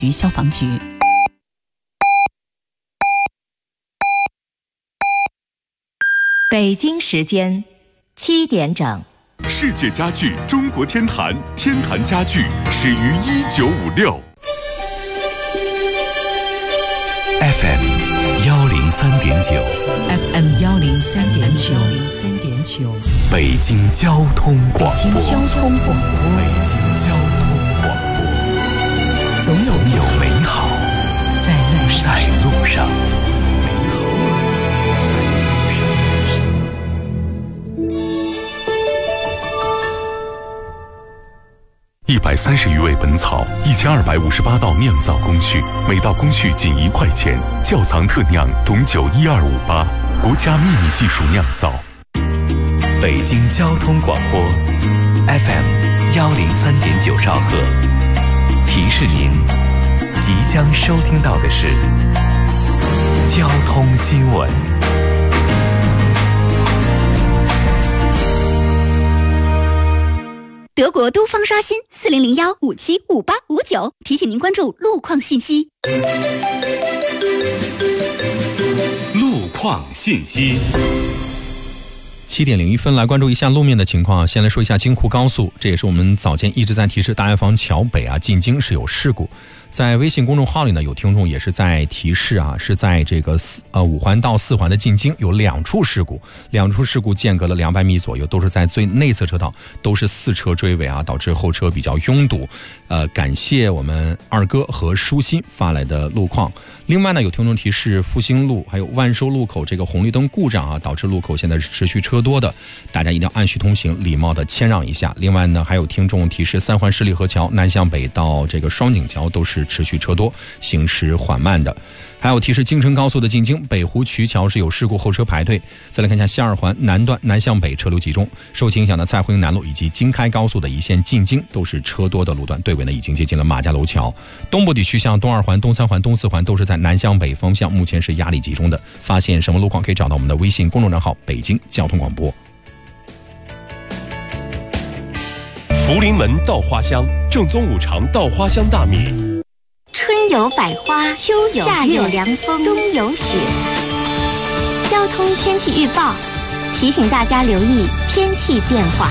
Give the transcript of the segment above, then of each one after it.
消防局。 北京时间7点整。 世界家具中国天坛，天坛家具始于1956。 FM 103.9 FM 103.9 北京交通广播。 北京交通广播。 总有美好在路上。130余味本草，1258道酿造工序，每道工序仅1块钱。窖藏特酿董酒12588，国家秘密技术酿造。北京交通广播 FM 103.9兆赫，提示您即将收听到的是交通新闻。 德国都方刷新4001575859，提醒您关注路况信息。 路况信息。 7点01分，来关注一下路面的情况。先来说一下京沪高速，这也是我们早间一直在提示大药房桥北进京是有事故。在微信公众号里呢，有听众也是在提示是在这个5环到4环的进京有2处事故间隔了200米左右，都是在最内侧车道，都是4车追尾导致后车比较拥堵。感谢我们二哥和舒心发来的路况。另外呢，有听众提示复兴路还有万寿路口这个红绿灯故障导致路口现在是持续车多的，大家一定要按序通行，礼貌的谦让一下。另外呢，还有听众提示3环十里河桥南向北到这个双井桥都是持续车多，行驶缓慢的。还有提示京承高速的进京北湖渠桥是有事故，后车排队。再来看一下西2环南段南向北车流集中，受其影响的蔡胡营南路以及京开高速的一线进京都是车多的路段，队尾呢已经接近了马家楼桥。东部地区像东2环东3环东4环都是在南向北方向，目前是压力集中的。发现什么路况可以找到我们的微信公众账号北京交通广播。 福临门稻花香，正宗5常稻花香大米。 春有百花，秋有夏有凉风，冬有雪。交通天气预报提醒大家留意天气变化。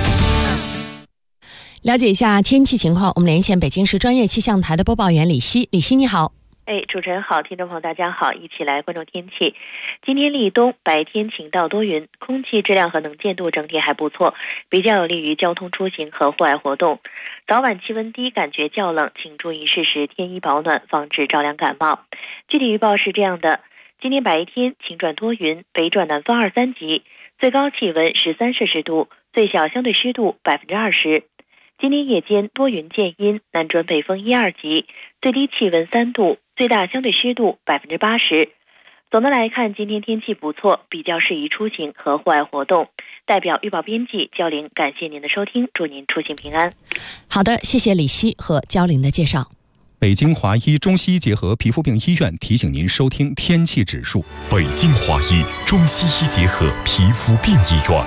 了解一下天气情况，我们连线北京市专业气象台的播报员李希。李希你好。 主持人好，听众朋友大家好，一起来关注天气。今天立冬，白天晴到多云，空气质量和能见度整体还不错，比较有利于交通出行和户外活动。早晚气温低，感觉较冷，请注意适时添衣保暖，防止着凉感冒。具体预报是这样的：今天白天晴转多云，北转南风2、3级，最高气温13摄氏度，最小相对湿度20%。今天夜间多云见阴，南转北风1、2级，最低气温3度，最大相对湿度80%。总的来看，今天天气不错，比较适宜出行和户外活动。代表预报编辑焦玲，感谢您的收听，祝您出行平安。 好的，谢谢李希和焦玲的介绍。 北京华医中西医结合皮肤病医院提醒您收听天气指数。 北京华医中西医结合皮肤病医院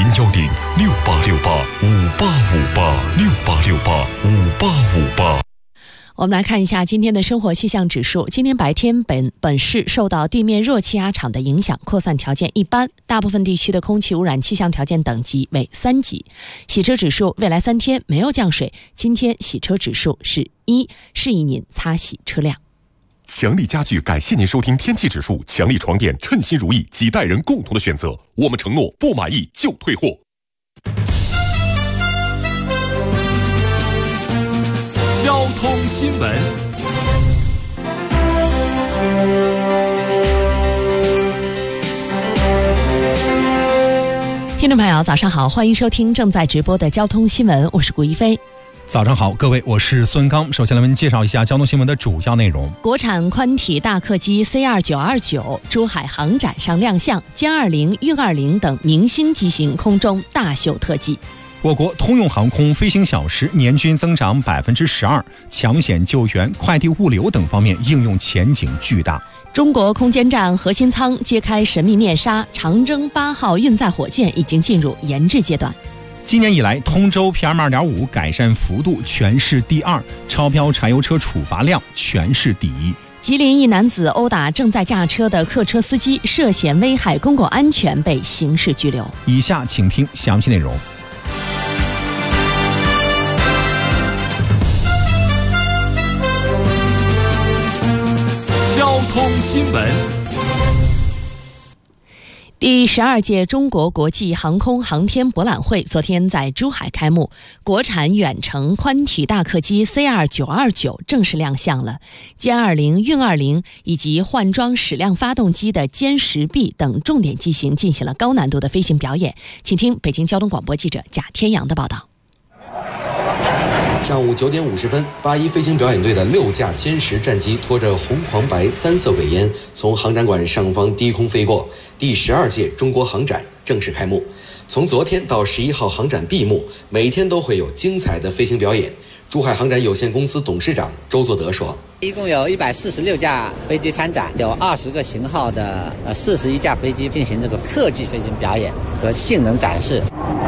，0106868585868685858。 我们来看一下今天的生活气象指数。今天白天本市受到地面热气压场的影响，扩散条件一般，大部分地区的空气污染气象条件等级为3级。洗车指数未来3天没有降水，今天洗车指数是1，适宜您擦洗车辆。 强力家具感谢您收听天气指数，强力床垫称心如意，几代人共同的选择，我们承诺不满意就退货。交通新闻。 听众朋友早上好，欢迎收听正在直播的交通新闻，我是顾一飞。 早上好，各位，我是孙刚。首先来为您介绍一下交通新闻的主要内容。 国产宽体大客机 C2929 珠海航展上亮相，歼20、运20等明星机型空中大秀特技。 我国通用航空飞行小时年均增长12%，抢险救援、快递物流等方面应用前景巨大。 中国空间站核心舱揭开神秘面纱，长征8号运载火箭已经进入研制阶段。 今年以来，通州 PM2.5 改善幅度全市第2，超标柴油车处罚量全市第1。 吉林一男子殴打正在驾车的客车司机，涉嫌危害公共安全，被刑事拘留。 以下请听详细内容。 交通新闻。 第12届中国国际航空航天博览会昨天在珠海开幕，国产远程宽体大客机 CR929 正式亮相了，歼20、运20以及换装矢量发动机的歼10 B 等重点机型进行了高难度的飞行表演。请听北京交通广播记者贾天阳的报道。 上午9点50分，81飞行表演队的6架歼10战机拖着红黄白3色尾烟从航展馆上方低空飞过，第12届中国航展正式开幕。从昨天到11号航展闭幕，每天都会有精彩的飞行表演。珠海航展有限公司董事长周作德说：“ 一共有146架飞机参展，有20个型号的41架飞机进行这个特技飞行表演和性能展示。”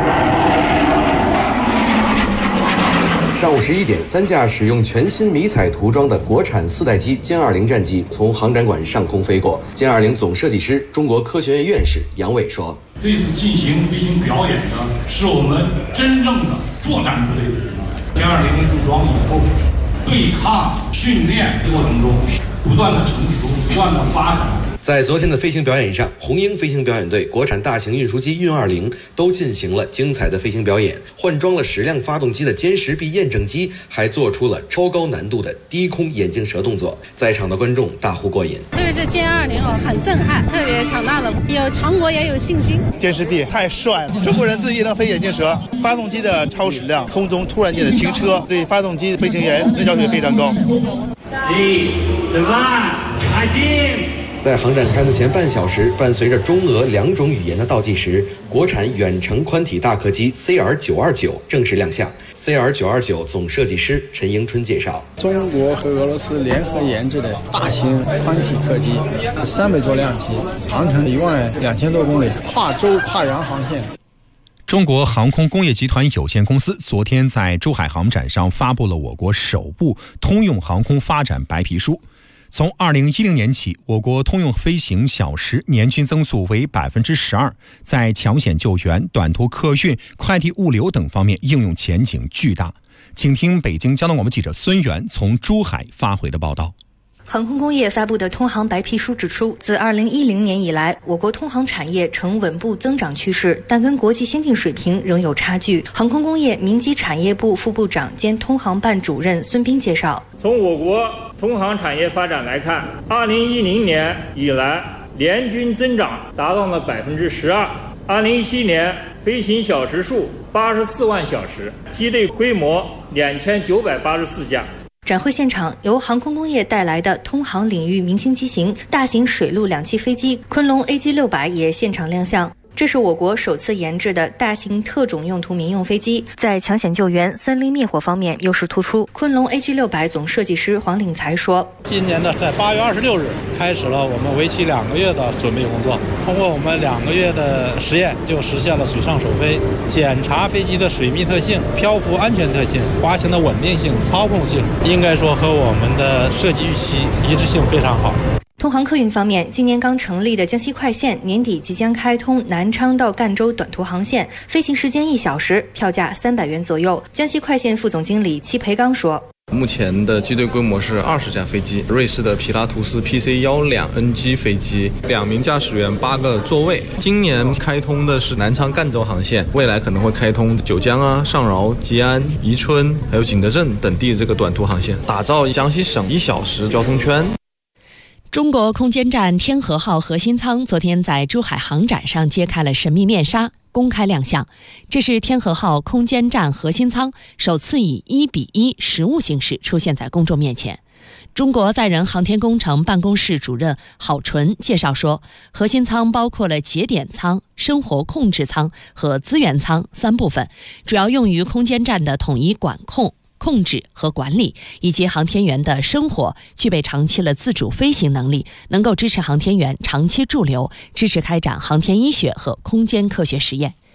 上午11点，3架使用全新迷彩涂装的国产4代机歼20战机从航展馆上空飞过。歼20总设计师、中国科学院院士杨伟说：“ 这次进行飞行表演呢，是我们真正的作战部队的人。歼20入装以后，对抗训练过程中不断的成熟，不断的发展。” 在昨天的飞行表演上，红鹰飞行表演队、国产大型运输机运20都进行了精彩的飞行表演，换装了矢量发动机的歼10 B 验证机，还做出了超高难度的低空眼镜蛇动作，在场的观众大呼过瘾。 特别是歼20很震撼，特别强大的，有强国也有信心。 歼10 B 太帅了，中国人自己能飞眼镜蛇，发动机的超矢量，空中突然间的停车，对发动机飞行员的要求非常高。 在航展开幕前半小时，伴随着中俄2种语言的倒计时，国产远程宽体大客机 CR929 正式亮相。CR929 总设计师陈迎春介绍： 中国和俄罗斯联合研制的大型宽体客机，300座量级，航程12000多公里，跨洲跨洋航线。 中国航空工业集团有限公司昨天在珠海航展上发布了我国首部通用航空发展白皮书。从2010年起，我国通用飞行小时年均增速为 12%， 在抢险救援、短途客运、快递物流等方面应用前景巨大。请听北京交通广播记者孙源从珠海发回的报道。 航空工业发布的通航白皮书指出，自2010年以来，我国通航产业呈稳步增长趋势，但跟国际先进水平仍有差距。航空工业民机产业部副部长兼通航办主任孙斌介绍， 从我国通航产业发展来看，2010年以来年均增长达到了 12%。2017年飞行小时数84万小时，机队规模2984架。 展会现场，由航空工业带来的通航领域明星机型大型水陆两栖飞机昆龙 AG600 也现场亮相。这是我国首次研制的大型特种用途民用飞机，在抢险救援、森林灭火方面优势突出。昆龙 AG600 总设计师黄领才说：“ 今年呢，在8月26日开始了我们为期2个月的准备工作。通过我们2个月的实验，就实现了水上首飞，检查飞机的水密特性、漂浮安全特性、滑行的稳定性、操控性，应该说和我们的设计预期一致性非常好。” 通航客运方面，今年刚成立的江西快线年底即将开通南昌到赣州短途航线，飞行时间1小时，票价300元左右。江西快线副总经理戚培刚说：“ 目前的机队规模是20架飞机，瑞士的皮拉图斯 PC-12NG 飞机，2名驾驶员，8个座位。今年开通的是南昌赣州航线，未来可能会开通九江啊、上饶、吉安、宜春还有景德镇等地这个短途航线，打造江西省1小时交通圈。” 中国空间站天河号核心舱昨天在珠海航展上揭开了神秘面纱，公开亮相。这是天河号空间站核心舱首次以1:1实物形式出现在公众面前。中国载人航天工程办公室主任郝纯介绍说，核心舱包括了节点舱、生活控制舱和资源舱3部分，主要用于空间站的统一管控制和管理，以及航天员的生活，具备长期的自主飞行能力，能够支持航天员长期驻留，支持开展航天医学和空间科学实验。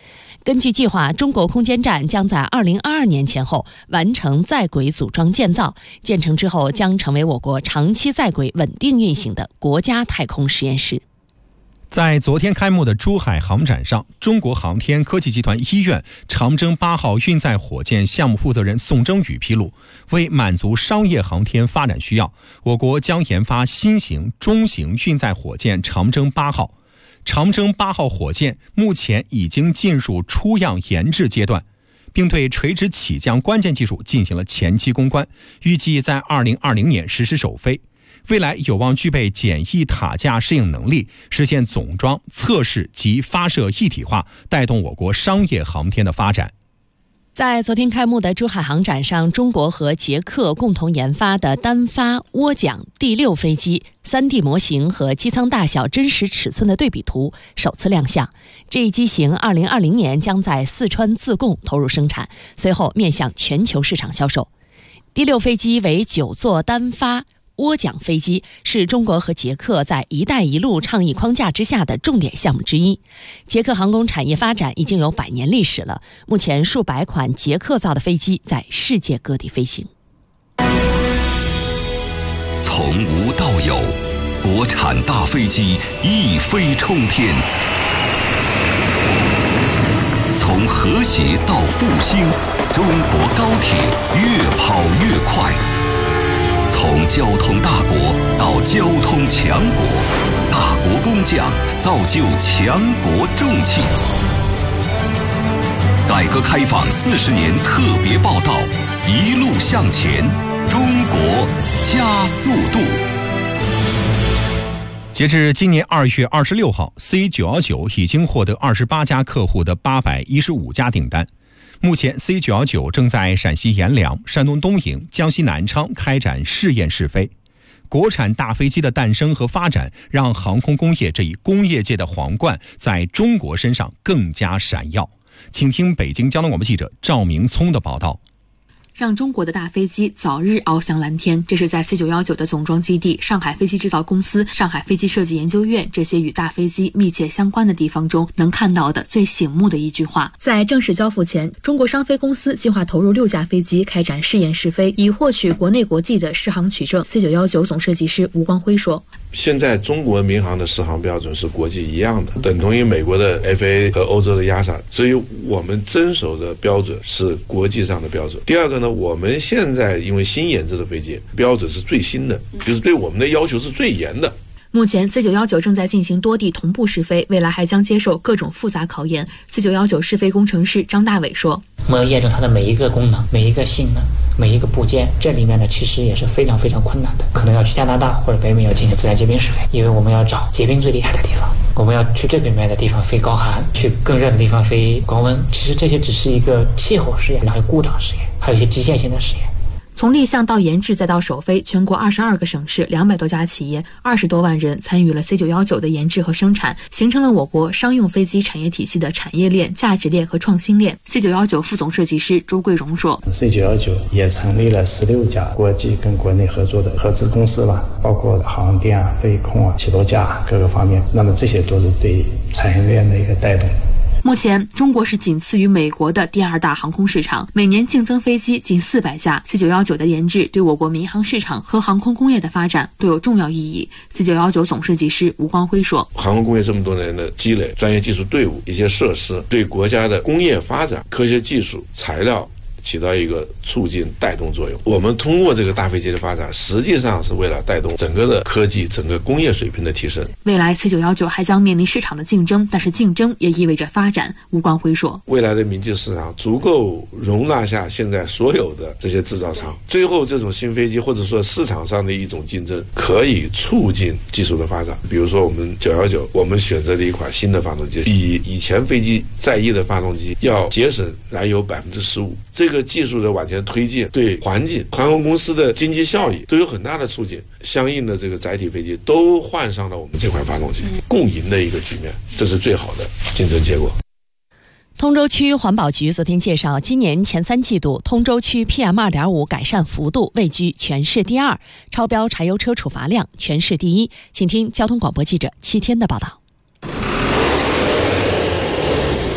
根据计划，中国空间站将在2022年前后完成在轨组装建造，建成之后将成为我国长期在轨稳定运行的国家太空实验室。 在昨天开幕的珠海航展上，中国航天科技集团医院长征8号运载火箭项目负责人宋征宇披露，为满足商业航天发展需要，我国将研发新型中型运载火箭长征8号。长征8号火箭目前已经进入出样研制阶段，并对垂直起降关键技术进行了前期攻关，预计在2020年实施首飞。未来有望具备简易塔架适应能力，实现总装、测试及发射一体化，带动我国商业航天的发展。 在昨天开幕的珠海航展上，中国和捷克共同研发的单发涡桨第6飞机 3D 模型和机舱大小真实尺寸的对比图首次亮相。这一机型2020年将在四川自贡投入生产，随后面向全球市场销售。第6飞机为9座单发涡桨飞机，是中国和捷克在“一带一路”倡议框架之下的重点项目之一。捷克航空产业发展已经有100年历史了，目前数百款捷克造的飞机在世界各地飞行。 从无到有，国产大飞机一飞冲天；从和谐到复兴，中国高铁越跑越快。从交通大国到交通强国，大国工匠造就强国重器。改革开放40年特别报道，一路向前，中国加速度。 截至今年2月26号 ，C919 已经获得28家客户的815家订单。目前 C919 正在陕西阎良、山东东营、江西南昌开展试验试飞。国产大飞机的诞生和发展，让航空工业这一工业界的皇冠在中国身上更加闪耀。请听北京交通广播记者赵明聪的报道。 让中国的大飞机早日翱翔蓝天，这是在 C919 的总装基地、上海飞机制造公司、上海飞机设计研究院这些与大飞机密切相关的地方中能看到的最醒目的一句话。在正式交付前，中国商飞公司计划投入6架飞机开展试验试飞，以获取国内国际的适航取证。C919 总设计师吴光辉说： 现在中国民航的适航标准是国际一样的，等同于美国的 FAA 和欧洲的 EASA， 所以我们遵守的标准是国际上的标准。第二个呢，我们现在因为新研制的飞机标准是最新的，就是对我们的要求是最严的。 目前 C919 正在进行多地同步试飞，未来还将接受各种复杂考验。C919 试飞工程师张大伟说： 我们要验证它的每一个功能、每一个性能、每一个部件，这里面呢其实也是非常非常困难的，可能要去加拿大或者北美要进行自然结冰试飞，因为我们要找结冰最厉害的地方，我们要去最北面的地方飞高寒，去更热的地方飞高温。其实这些只是一个气候实验，还有故障实验，还有一些机械性的实验。 从立项到研制再到首飞，全国22个省市200多家企业20多万人参与了 C919 的研制和生产，形成了我国商用飞机产业体系的产业链、价值链和创新链。C919 副总设计师朱桂荣说： C919 也成立了16家国际跟国内合作的合资公司吧，包括航电啊、飞控啊、起落架各个方面，那么这些都是对产业链的一个带动。 目前，中国是仅次于美国的第2大航空市场，每年竞增飞机近400架。C919 的研制对我国民航市场和航空工业的发展都有重要意义。C919 总设计师吴光辉说： 航空工业这么多年的积累、专业技术队伍、一些设施，对国家的工业发展、科学技术、材料起到一个促进带动作用。我们通过这个大飞机的发展，实际上是为了带动整个的科技、整个工业水平的提升。 未来 C919 还将面临市场的竞争，但是竞争也意味着发展。吴光辉说： 未来的民际市场足够容纳下现在所有的这些制造厂，最后这种新飞机或者说市场上的一种竞争，可以促进技术的发展。比如说我们919，我们选择了一款新的发动机，比以前飞机在役的发动机要节省燃油15%。这个技术的往前推进，对环境、航空公司的经济效益都有很大的促进。相应的这个载体飞机都换上了我们这款发动机，共赢的一个局面，这是最好的竞争结果。 通州区环保局昨天介绍，今年前3季度，通州区 PM2.5 改善幅度位居全市第2，超标柴油车处罚量全市第1。请听交通广播记者7天的报道。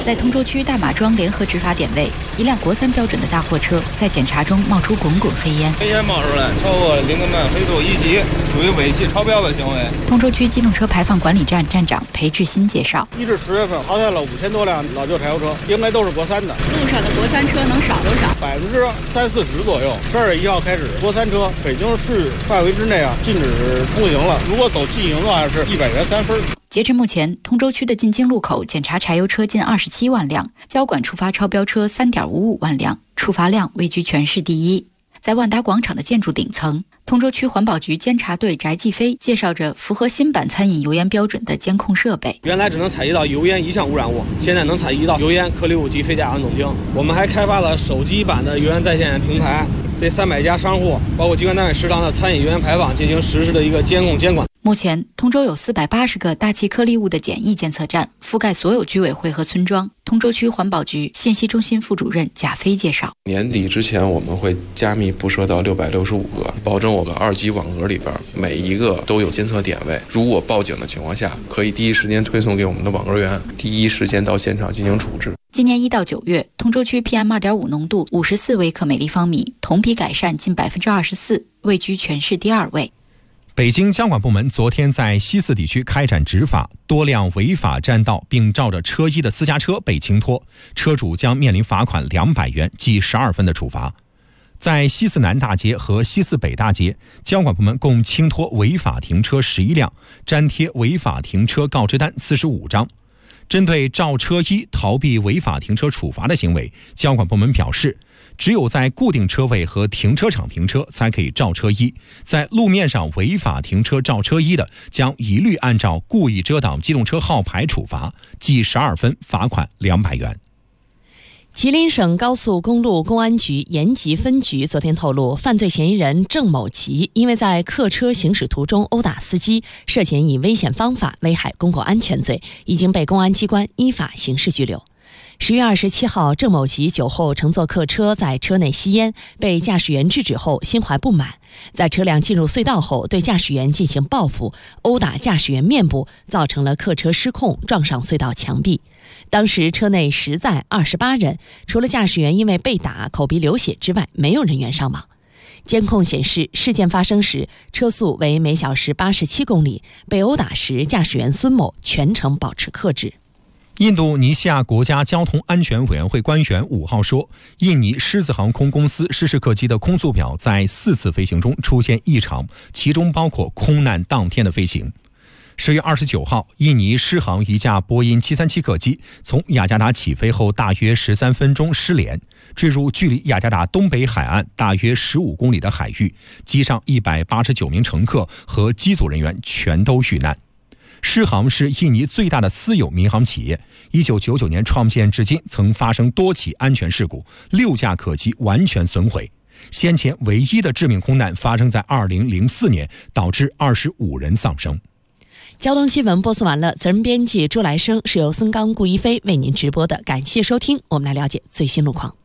在通州区大马庄联合执法点位，一辆国3标准的大货车在检查中冒出滚滚黑烟， 黑烟冒出来，超过林德曼飞度1级，属于尾气超标的行为。 通州区机动车排放管理站站长裴志新介绍 ，1至10月份淘汰了5000多辆老旧柴油车，应该都是国3的。 路上的国3车能少多少 ？30-40%左右。12月1号开始，国3车北京市范围之内禁止通行了。如果走禁行的话，是100元3分。 截至目前，通州区的进京路口检查柴油车近27万辆，交管处罚超标车3.55万辆，处罚量位居全市第一。在万达广场的建筑顶层，通州区环保局监察队翟继飞介绍着符合新版餐饮油烟标准的监控设备。 原来只能采集到油烟一项污染物，现在能采集到油烟、颗粒物及非甲烷总烃。我们还开发了手机版的油烟在线平台，对300家商户，包括机关单位食堂的餐饮油烟排放进行实时的一个监控监管。 目前，通州有480个大气颗粒物的简易监测站，覆盖所有居委会和村庄。通州区环保局信息中心副主任贾飞介绍， 年底之前我们会加密布设到665个，保证我们2级网格里边每一个都有监测点位。如果报警的情况下，可以第一时间推送给我们的网格员，第一时间到现场进行处置。 今年1到9月，通州区 PM2.5 浓度54微克每立方米，同比改善近24%，位居全市第2位。 北京交管部门昨天在西四地区开展执法，多辆违法占道并照着车衣的私家车被清拖，车主将面临罚款200元、记12分的处罚。在西四南大街和西四北大街，交管部门共清拖违法停车11辆，粘贴违法停车告知单45张。针对照车衣逃避违法停车处罚的行为，交管部门表示，只有在固定车位和停车场停车才可以照车衣，在路面上违法停车照车衣的，将一律按照故意遮挡机动车号牌处罚，记12分，罚款200元。 吉林省高速公路公安局延吉分局昨天透露，犯罪嫌疑人郑某吉因为在客车行驶途中殴打司机，涉嫌以危险方法危害公共安全罪，已经被公安机关依法刑事拘留。10月27号，郑某吉酒后乘坐客车在车内吸烟，被驾驶员制止后心怀不满，在车辆进入隧道后对驾驶员进行报复，殴打驾驶员面部，造成了客车失控撞上隧道墙壁。当时车内实载28人，除了驾驶员因为被打口鼻流血之外，没有人员伤亡。监控显示，事件发生时车速为每小时87公里，被殴打时驾驶员孙某全程保持克制。 印度尼西亚国家交通安全委员会官员5号说，印尼狮子航空公司失事客机的空速表在4次飞行中出现异常，其中包括空难当天的飞行。10月29号，印尼狮航一架波音737客机从雅加达起飞后大约13分钟失联，坠入距离雅加达东北海岸大约15公里的海域，机上189名乘客和机组人员全都遇难。狮航是印尼最大的私有民航企业，1999年创建至今曾发生多起安全事故，6架客机完全损毁。先前唯一的致命空难发生在2004年，导致25人丧生。 交通新闻播送完了，责任编辑朱来生，是由孙刚、顾一飞为您直播的，感谢收听。我们来了解最新路况。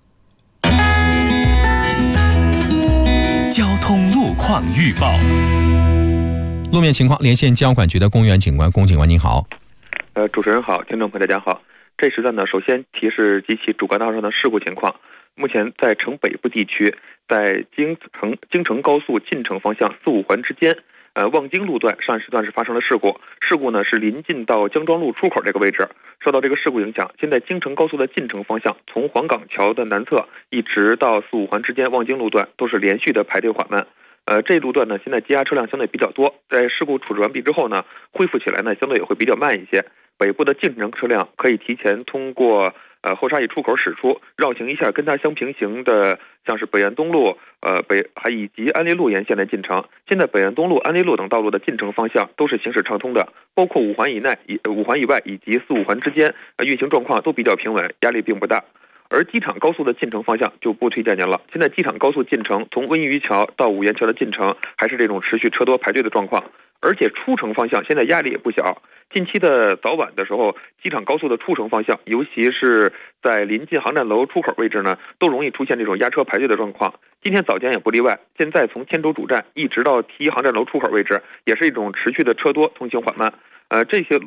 交通路况预报。 路面情况，连线交管局的龚远警官，龚警官您好。 主持人好，听众朋友大家好。这时段呢，首先提示及其主干道上的事故情况。目前在城北部地区，在京承高速进城方向4、5环之间，望京路段上时段是发生了事故。事故呢是临近到江庄路出口这个位置。受到这个事故影响，现在京承高速的进城方向，从黄岗桥的南侧一直到4、5环之间望京路段都是连续的排队缓慢。这路段呢，现在积压车辆相对比较多，在事故处置完毕之后呢，恢复起来呢相对也会比较慢一些。北部的进城车辆可以提前通过后沙峪出口驶出，绕行一下跟它相平行的，像是北岸东路、以及安利路沿线来进城。现在北岸东路、安利路等道路的进城方向都是行驶畅通的，包括5环以外以及4、5环之间，运行状况都比较平稳，压力并不大。而机场高速的进城方向就不推荐您了。现在机场高速进城，从温榆桥到五元桥的进城，还是这种持续车多排队的状况。而且出城方向现在压力也不小。近期的早晚的时候，机场高速的出城方向，尤其是在临近航站楼出口位置呢，都容易出现这种压车排队的状况。今天早间也不例外。现在从千州主站一直到T1航站楼出口位置，也是一种持续的车多，通行缓慢。这些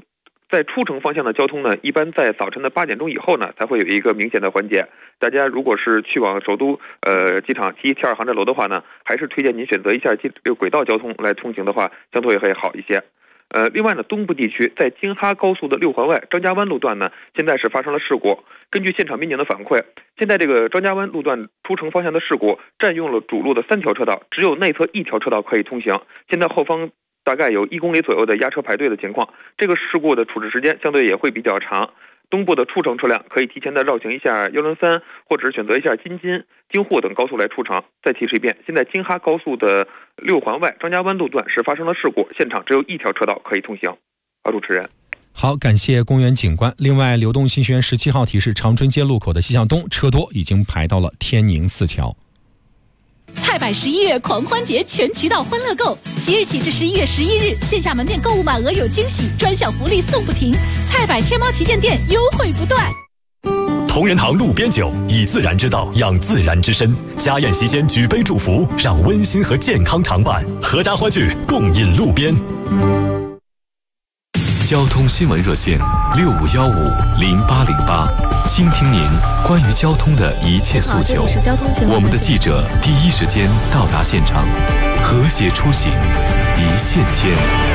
在出城方向的交通呢，一般在早晨的8点钟以后呢，才会有一个明显的缓解。大家如果是去往首都机场T1、T2航站楼的话呢，还是推荐您选择一下这个轨道交通来通行的话，相对会好一些。另外呢，东部地区在京哈高速的6环外张家湾路段呢，现在是发生了事故。根据现场民警的反馈，现在这个张家湾路段出城方向的事故占用了主路的3条车道，只有内侧1条车道可以通行。现在后方大概有1公里左右的压车排队的情况，这个事故的处置时间相对也会比较长。东部的出城车辆可以提前的绕行一下103，或者选择一下京沪等高速来出城。再提示一遍，现在京哈高速的6环外张家湾路段是发生了事故，现场只有1条车道可以通行。好，主持人。 好，感谢公园警官。另外，流动新学园17号提示，长春街路口的西向东车多，已经排到了天宁4桥。 菜百11月狂欢节全渠道欢乐购，即日起至11月11日，线下门店购物满额有惊喜，专享福利送不停。菜百天猫旗舰店优惠不断。 同仁堂路边酒，以自然之道养自然之身。家宴席间举杯祝福，让温馨和健康常伴。阖家欢聚，共饮路边。 交通新闻热线65150808，倾听您关于交通的一切诉求。我们的记者第一时间到达现场，和谐出行，一线牵。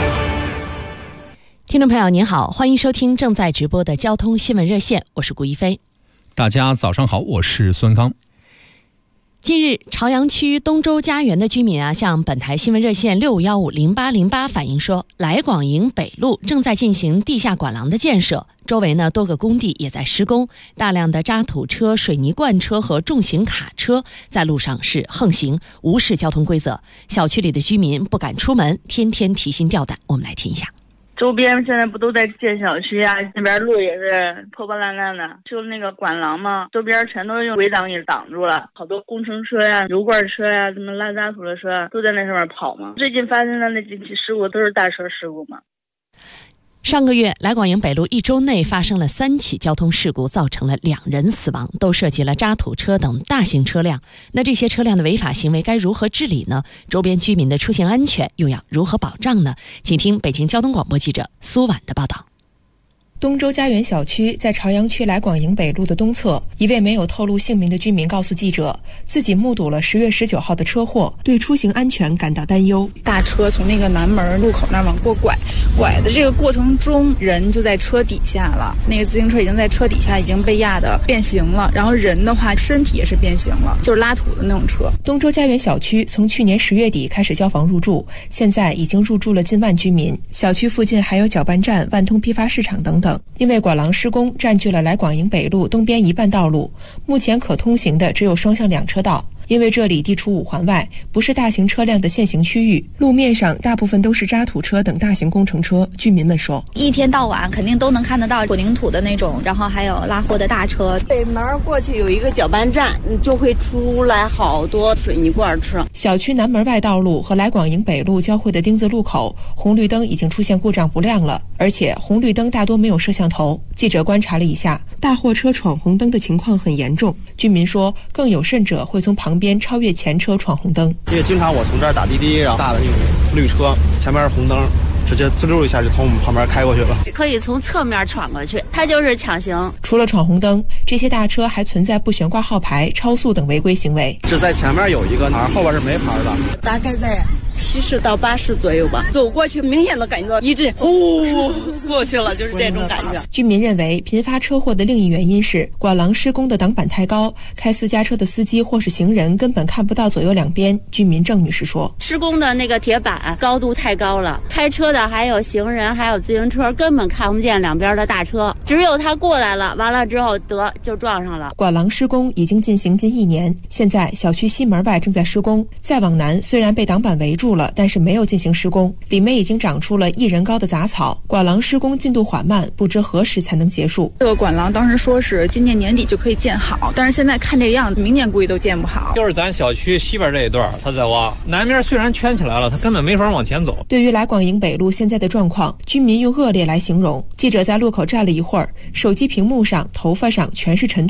听众朋友您好，欢迎收听正在直播的交通新闻热线，我是顾一飞。 大家早上好，我是孙刚。 近日，朝阳区东周家园的居民向本台新闻热线65150808反映说，来广营北路正在进行地下管廊的建设，周围多个工地也在施工，大量的渣土车、水泥罐车和重型卡车在路上是横行，无视交通规则。小区里的居民不敢出门，天天提心吊胆。我们来听一下。 周边现在不都在建小区啊，那边路也是破破烂烂的，就那个管廊嘛，周边全都用围挡给挡住了，好多工程车呀、油罐车呀、什么拉渣土的车都在那上面跑嘛。最近发生的那几起事故都是大车事故嘛。 上个月，来广营北路1周内发生了3起交通事故，造成了2人死亡，都涉及了渣土车等大型车辆。那这些车辆的违法行为该如何治理呢？周边居民的出行安全又要如何保障呢？请听北京交通广播记者苏婉的报道。 东周家园小区在朝阳区来广营北路的东侧，一位没有透露姓名的居民告诉记者，自己目睹了10月19号的车祸，对出行安全感到担忧。 大车从那个南门路口那儿往过拐的这个过程中，人就在车底下了，那个自行车已经在车底下已经被压得变形了，然后人的话身体也是变形了，就是拉土的那种车。 东周家园小区从去年10月底开始交房入住，现在已经入住了近万居民，小区附近还有搅拌站、万通批发市场等等。因为管廊施工占据了来广营北路东边1半道路，目前可通行的只有双向2车道。因为这里地处5环外，不是大型车辆的限行区域，路面上大部分都是渣土车等大型工程车。居民们说， 一天到晚肯定都能看得到混凝土的那种，然后还有拉货的大车。 北门过去有一个搅拌站，就会出来好多水泥罐车。 小区南门外道路和来广营北路交汇的丁字路口，红绿灯已经出现故障不亮了，而且红绿灯大多没有摄像头。记者观察了一下，大货车闯红灯的情况很严重。居民说，更有甚者会从旁边超越前车闯红灯。 因为经常我从这儿打滴滴，然后大的那种绿车前面是红灯，直接滋溜一下就从我们旁边开过去了。 可以从侧面闯过去，它就是抢行。 除了闯红灯，这些大车还存在不悬挂号牌、超速等违规行为。 只在前面有一个牌，后边是没牌的。 大概在70到80左右吧，走过去明显的感觉到一阵过去了，就是这种感觉。 居民认为，频发车祸的另一原因是管廊施工的挡板太高，开私家车的司机或是行人根本看不到左右两边。居民郑女士说， 施工的那个铁板高度太高了，开车的还有行人还有自行车根本看不见两边的大车，只有他过来了，完了之后就撞上了。 管廊施工已经进行近1年，现在小区西门外正在施工，再往南虽然被挡板围住了，但是没有进行施工，里面已经长出了1人高的杂草。管廊施工进度缓慢，不知何时才能结束。 这个管廊当时说是今年年底就可以建好，但是现在看这个样子，明年估计都建不好。 就是咱小区西边这一段他在挖，南边虽然圈起来了，他根本没法往前走。 对于来广营北路现在的状况，居民用恶劣来形容。记者在路口站了一会儿，手机屏幕上、头发上全是尘土。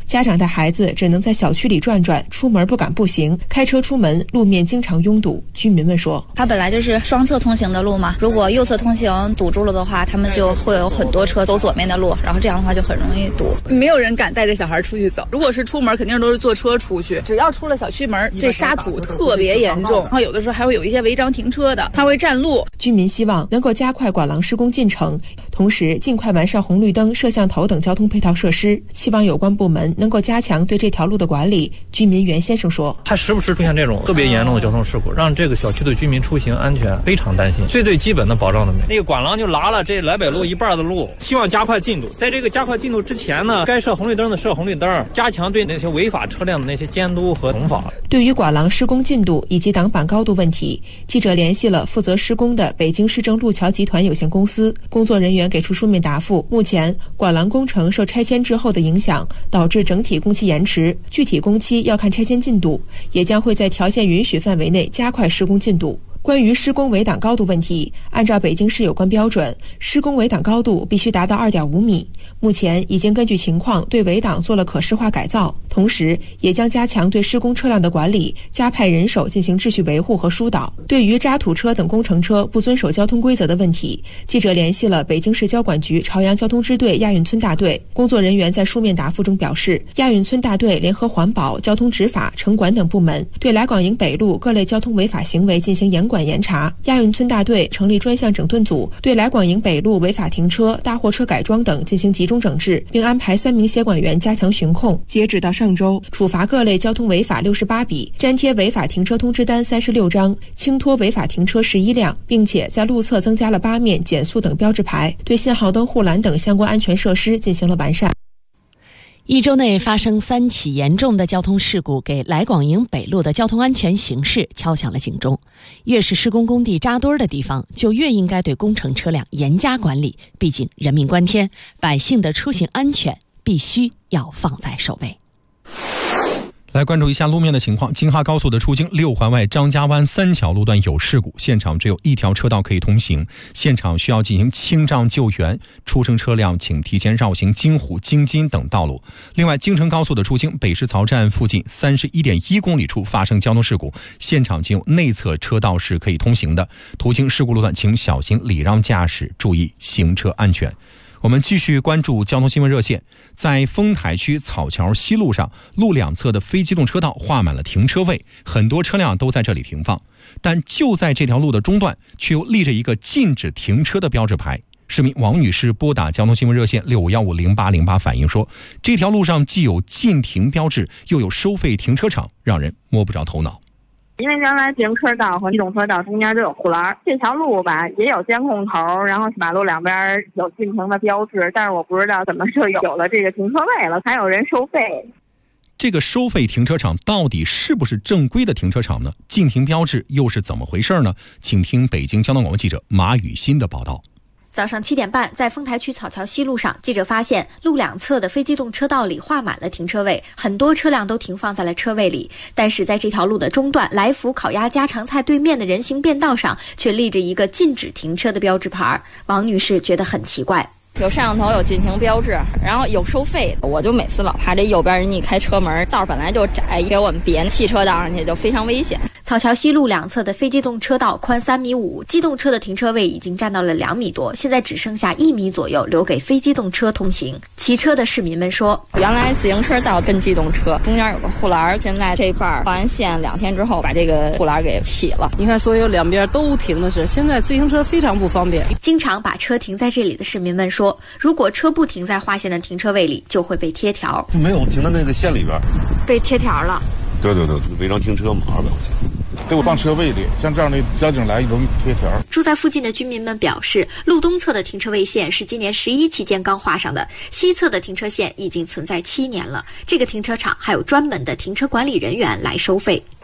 家长带孩子只能在小区里转转，出门不敢步行，开车出门路面经常拥堵。居民们说， 它本来就是双侧通行的路嘛，如果右侧通行堵住了的话，他们就会有很多车走左面的路，然后这样的话就很容易堵。 没有人敢带着小孩出去走，如果是出门肯定都是坐车出去，只要出了小区门，这沙土特别严重，然后有的时候还会有一些违章停车的，它会占路。 居民希望能够加快管廊施工进程，同时尽快完善红绿灯、摄像头等交通配套设施，希望有关部门能够加强对这条路的管理。居民袁先生说， 还时不时出现这种特别严重的交通事故，让这个小区的居民出行安全非常担心，最基本的保障都没有。那个管廊就拉了这莱北路一半的路，希望加快进度。在这个加快进度之前呢，该设红绿灯的设红绿灯，加强对那些违法车辆的那些监督和惩罚。 对于管廊施工进度以及挡板高度问题，记者联系了负责施工的北京市政路桥集团有限公司，工作人员给出书面答复，目前管廊工程受拆迁之后的影响，导致整体工期延迟，具体工期要看拆迁进度，也将会在条件允许范围内加快施工进度。关于施工围挡高度问题，按照北京市有关标准，施工围挡高度必须达到 2.5 米。目前已经根据情况对围挡做了可视化改造，同时也将加强对施工车辆的管理，加派人手进行秩序维护和疏导。对于渣土车等工程车不遵守交通规则的问题，记者联系了北京市交管局朝阳交通支队亚运村大队，工作人员在书面答复中表示，亚运村大队联合环保、交通执法、城管等部门，对来广营北路各类交通违法行为进行严管严查。亚运村大队成立专项整顿组，对来广营北路违法停车、大货车改装等进行集中整治，并安排3名协管员加强巡控。截止到上周，处罚各类交通违法68笔，粘贴违法停车通知单36张，轻拖违法停车11辆，并且在路侧增加了8面减速等标志牌，对信号灯、护栏等相关安全设施进行了完善。 一周内发生3起严重的交通事故，给来广营北路的交通安全形势敲响了警钟。越是施工工地扎堆的地方，就越应该对工程车辆严加管理，毕竟人命关天，百姓的出行安全必须要放在首位。 来关注一下路面的情况。京哈高速的出京6环外张家湾3桥路段有事故，现场只有1条车道可以通行，现场需要进行清障救援，出城车辆请提前绕行京沪、京津等道路。另外，京承高速的出京北石槽站附近31.1公里处发生交通事故，现场仅有内侧车道是可以通行的，途经事故路段请小心礼让驾驶，注意行车安全。我们继续关注交通新闻热线。在丰台区草桥西路上，路两侧的非机动车道画满了停车位，很多车辆都在这里停放，但就在这条路的中段却又立着一个禁止停车的标志牌。市民王女士拨打交通新闻热线65150808反映说，这条路上既有禁停标志，又有收费停车场，让人摸不着头脑。 因为原来自行车道和机动车道中间都有护栏，这条路吧也有监控头，然后马路两边有禁停的标志，但是我不知道怎么就有了这个停车位了，还有人收费。 这个收费停车场到底是不是正规的停车场呢？禁停标志又是怎么回事呢？请听北京交通广播记者马雨欣的报道。 早上7点半，在丰台区草桥西路上，记者发现路两侧的非机动车道里画满了停车位，很多车辆都停放在了车位里。但是在这条路的中段，来福烤鸭家常菜对面的人行便道上，却立着一个禁止停车的标志牌。王女士觉得很奇怪。 有摄像头，有禁停标志，然后有收费，我就每次老怕这右边人一开车门，道本来就窄，给我们别汽车道上去就非常危险。 草桥西路两侧的非机动车道宽3.5米，机动车的停车位已经占到了2米多，现在只剩下1米左右留给非机动车通行。骑车的市民们说， 原来自行车道跟机动车中间有个护栏，现在这半换完线2天之后把这个护栏给起了。 你看所有两边都停的是，现在自行车非常不方便。 经常把车停在这里的市民们说，如果车不停在划线的停车位里，就会被贴条。 就没有停在那个线里边， 被贴条了。 对，违章停车嘛，200块钱。给我放车位里，像这样的交警来容易贴条。 住在附近的居民们表示，路东侧的停车位线是今年11期间刚画上的，西侧的停车线已经存在7年了。这个停车场还有专门的停车管理人员来收费。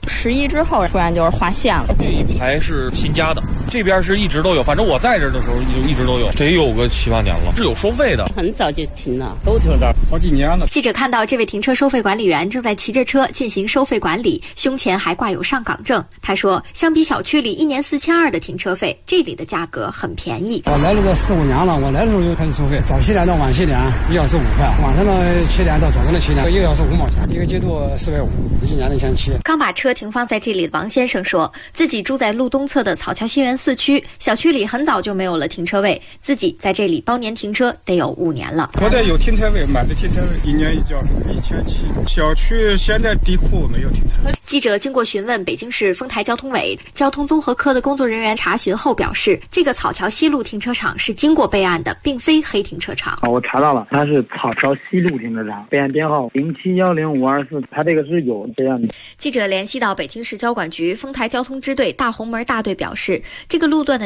11之后突然就是划线了。 这一排是新加的，这边是一直都有，反正我在这儿的时候就一直都有，得有个7、8年了，是有收费的。 很早就停了， 都停这儿好几年了。 记者看到这位停车收费管理员正在骑着车进行收费管理，胸前还挂有上岗证。他说，相比小区里1年4200的停车费，这里的价格很便宜。 我来了这15年了，我来的时候就开始收费，早7点到晚7点1小时5块，晚上的7点到早上的7点，1个小时5毛钱，一个季度450，1年的前期。 刚把车停放在这里的王先生说，自己住在路东侧的草桥西园4区，小区里很早就没有了停车位，自己在这里包年停车得有5年了。 我这有停车位，买的停车位，1年一交1700。小区现在地库没有停车位。 记者经过询问北京市丰台交通委交通综合科的工作人员查询后表示，这个草桥西路停车场是经过备案的，并非黑停车场。 我查到了，它是草桥西路停车场，备案编号0710524，它这个是有备案的。 记者联系到北京市交管局丰台交通支队大红门大队表示，这个路段的